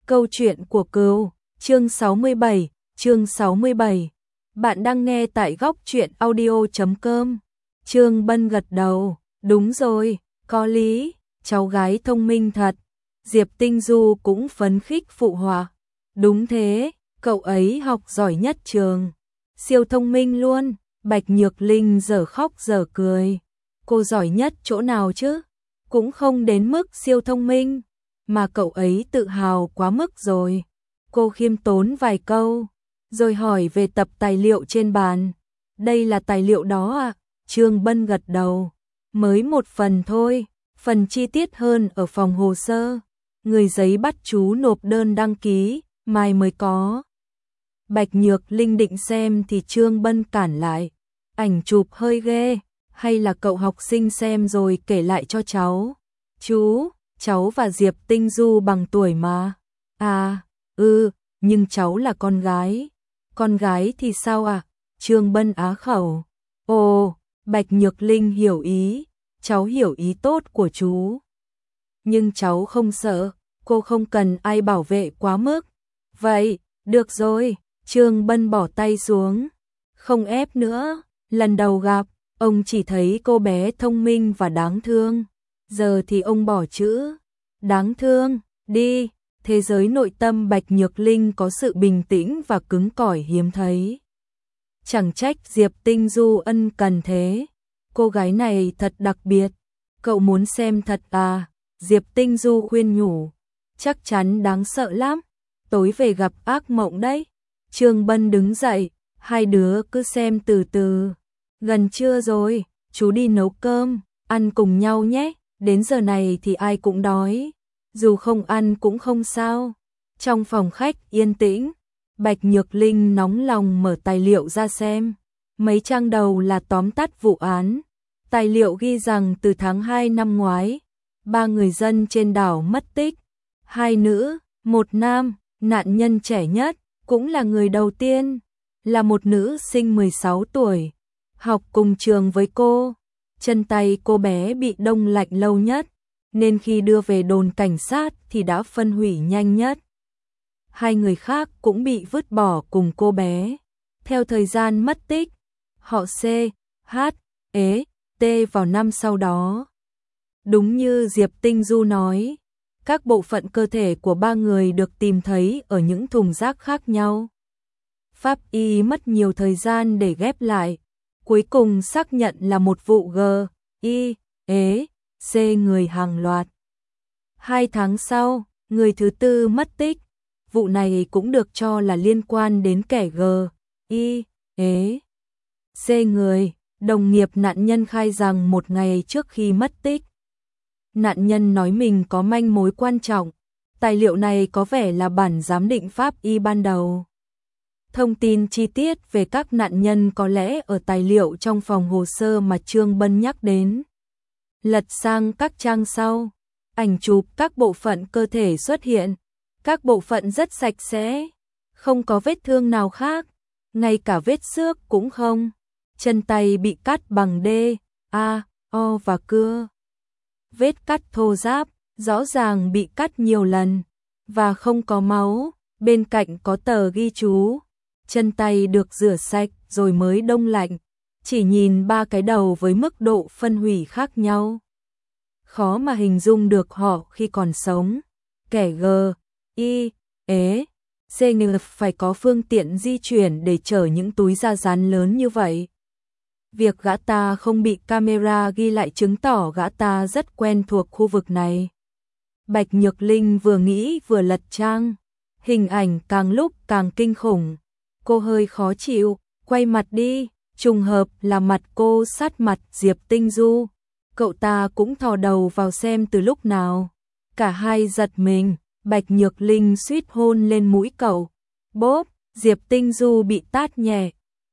Câu chuyện của cừu, chương 67, chương 67. Bạn đang nghe tại góc truyện audio.com. Trương Bân gật đầu, đúng rồi, có lý, cháu gái thông minh thật. Diệp Tinh Du cũng phấn khích phụ họa. Đúng thế, cậu ấy học giỏi nhất trường. Siêu thông minh luôn, Bạch Nhược Linh giờ khóc giờ cười. Cô giỏi nhất chỗ nào chứ? Cũng không đến mức siêu thông minh, mà cậu ấy tự hào quá mức rồi. Cô khiêm tốn vài câu, rồi hỏi về tập tài liệu trên bàn. Đây là tài liệu đó à? Trương Bân gật đầu. Mới một phần thôi, phần chi tiết hơn ở phòng hồ sơ. Người giấy bắt chú nộp đơn đăng ký, mai mới có. Bạch Nhược Linh định xem thì Trương Bân cản lại. Ảnh chụp hơi ghê, hay là cậu học sinh xem rồi kể lại cho cháu? Chú, cháu và Diệp Tinh Du bằng tuổi mà. À, nhưng cháu là con gái. Con gái thì sao à? Trương Bân á khẩu. Ồ, Bạch Nhược Linh hiểu ý. Cháu hiểu ý tốt của chú. Nhưng cháu không sợ, cô không cần ai bảo vệ quá mức. Vậy, được rồi, Trương Bân bỏ tay xuống. Không ép nữa, lần đầu gặp, ông chỉ thấy cô bé thông minh và đáng thương. Giờ thì ông bỏ chữ đáng thương đi. Thế giới nội tâm Bạch Nhược Linh có sự bình tĩnh và cứng cỏi hiếm thấy. Chẳng trách Diệp Tinh Du ân cần thế. Cô gái này thật đặc biệt. Cậu muốn xem thật à? Diệp Tinh Du khuyên nhủ. Chắc chắn đáng sợ lắm. Tối về gặp ác mộng đấy. Trương Bân đứng dậy. Hai đứa cứ xem từ từ. Gần trưa rồi, chú đi nấu cơm, ăn cùng nhau nhé. Đến giờ này thì ai cũng đói. Dù không ăn cũng không sao. Trong phòng khách yên tĩnh, Bạch Nhược Linh nóng lòng mở tài liệu ra xem. Mấy trang đầu là tóm tắt vụ án. Tài liệu ghi rằng từ tháng 2 năm ngoái, 3 người dân trên đảo mất tích. 2 nữ, 1 nam, nạn nhân trẻ nhất, cũng là người đầu tiên, là một nữ sinh 16 tuổi, học cùng trường với cô. Chân tay cô bé bị đông lạnh lâu nhất, nên khi đưa về đồn cảnh sát thì đã phân hủy nhanh nhất. 2 người khác cũng bị vứt bỏ cùng cô bé. Theo thời gian mất tích, họ C, H, E, T vào năm sau đó. Đúng như Diệp Tinh Du nói, các bộ phận cơ thể của 3 người được tìm thấy ở những thùng rác khác nhau. Pháp y mất nhiều thời gian để ghép lại, cuối cùng xác nhận là một vụ G, I, E, C người hàng loạt. 2 tháng sau, người thứ tư mất tích. Vụ này cũng được cho là liên quan đến kẻ G, I, E, C người. Đồng nghiệp nạn nhân khai rằng một ngày trước khi mất tích, nạn nhân nói mình có manh mối quan trọng. Tài liệu này có vẻ là bản giám định pháp y ban đầu. Thông tin chi tiết về các nạn nhân có lẽ ở tài liệu trong phòng hồ sơ mà Trương Bân nhắc đến. Lật sang các trang sau, ảnh chụp các bộ phận cơ thể xuất hiện. Các bộ phận rất sạch sẽ, không có vết thương nào khác, ngay cả vết xước cũng không. Chân tay bị cắt bằng D, A, O và cưa. Vết cắt thô ráp, rõ ràng bị cắt nhiều lần, và không có máu. Bên cạnh có tờ ghi chú. Chân tay được rửa sạch rồi mới đông lạnh. Chỉ nhìn 3 cái đầu với mức độ phân hủy khác nhau, khó mà hình dung được họ khi còn sống. Kẻ G, I, E, C người phải có phương tiện di chuyển để chở những túi da rán lớn như vậy. Việc gã ta không bị camera ghi lại chứng tỏ gã ta rất quen thuộc khu vực này. Bạch Nhược Linh vừa nghĩ vừa lật trang. Hình ảnh càng lúc càng kinh khủng. Cô hơi khó chịu, quay mặt đi. Trùng hợp là mặt cô sát mặt Diệp Tinh Du. Cậu ta cũng thò đầu vào xem từ lúc nào. Cả hai giật mình. Bạch Nhược Linh suýt hôn lên mũi cậu. Bốp, Diệp Tinh Du bị tát nhẹ.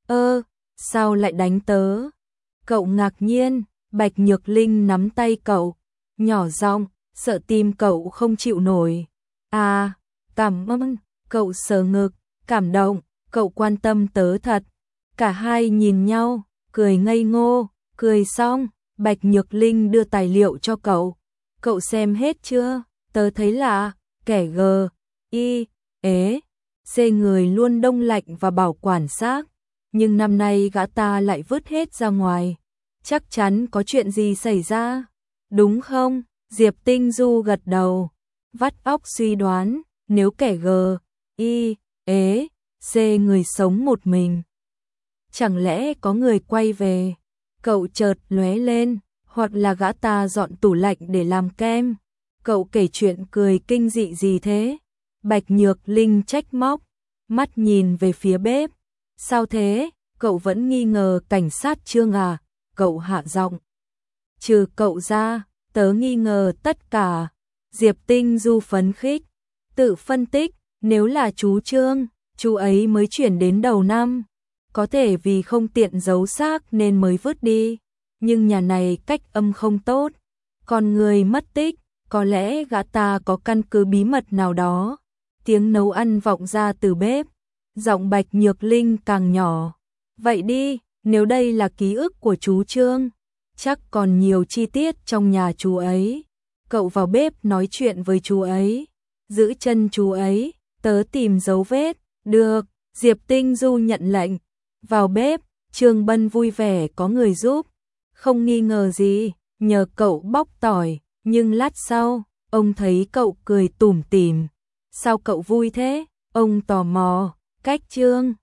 Sao lại đánh tớ? Cậu ngạc nhiên. Bạch Nhược Linh nắm tay cậu, nhỏ giọng, sợ tim cậu không chịu nổi. À, cảm ơn. Cậu sờ ngực, cảm động. Cậu quan tâm tớ thật. Cả hai nhìn nhau, cười ngây ngô. Cười xong, Bạch Nhược Linh đưa tài liệu cho cậu. Cậu xem hết chưa? Tớ thấy lạ. Kẻ G, Y, ế, C người luôn đông lạnh và bảo quản xác, nhưng năm nay gã ta lại vứt hết ra ngoài. Chắc chắn có chuyện gì xảy ra, đúng không? Diệp Tinh Du gật đầu, vắt óc suy đoán, nếu kẻ G, Y, ế, C người sống một mình. Chẳng lẽ có người quay về? Cậu chợt lóe lên, hoặc là gã ta dọn tủ lạnh để làm kem. Cậu kể chuyện cười kinh dị gì thế? Bạch Nhược Linh trách móc, mắt nhìn về phía bếp. Sao thế? Cậu vẫn nghi ngờ cảnh sát Trương à? Cậu hạ giọng. Trừ cậu ra, tớ nghi ngờ tất cả. Diệp Tinh Du phấn khích, tự phân tích, nếu là chú Trương, chú ấy mới chuyển đến đầu năm. Có thể vì không tiện giấu xác nên mới vứt đi. Nhưng nhà này cách âm không tốt. Còn người mất tích, có lẽ gã ta có căn cứ bí mật nào đó. Tiếng nấu ăn vọng ra từ bếp. Giọng Bạch Nhược Linh càng nhỏ. Vậy đi, nếu đây là ký ức của chú Trương, chắc còn nhiều chi tiết trong nhà chú ấy. Cậu vào bếp nói chuyện với chú ấy, giữ chân chú ấy, tớ tìm dấu vết. Được, Diệp Tinh Du nhận lệnh. Vào bếp, Trương Bân vui vẻ có người giúp. Không nghi ngờ gì, nhờ cậu bóc tỏi, nhưng lát sau, ông thấy cậu cười tủm tỉm. Sao cậu vui thế? Ông tò mò, cách Trương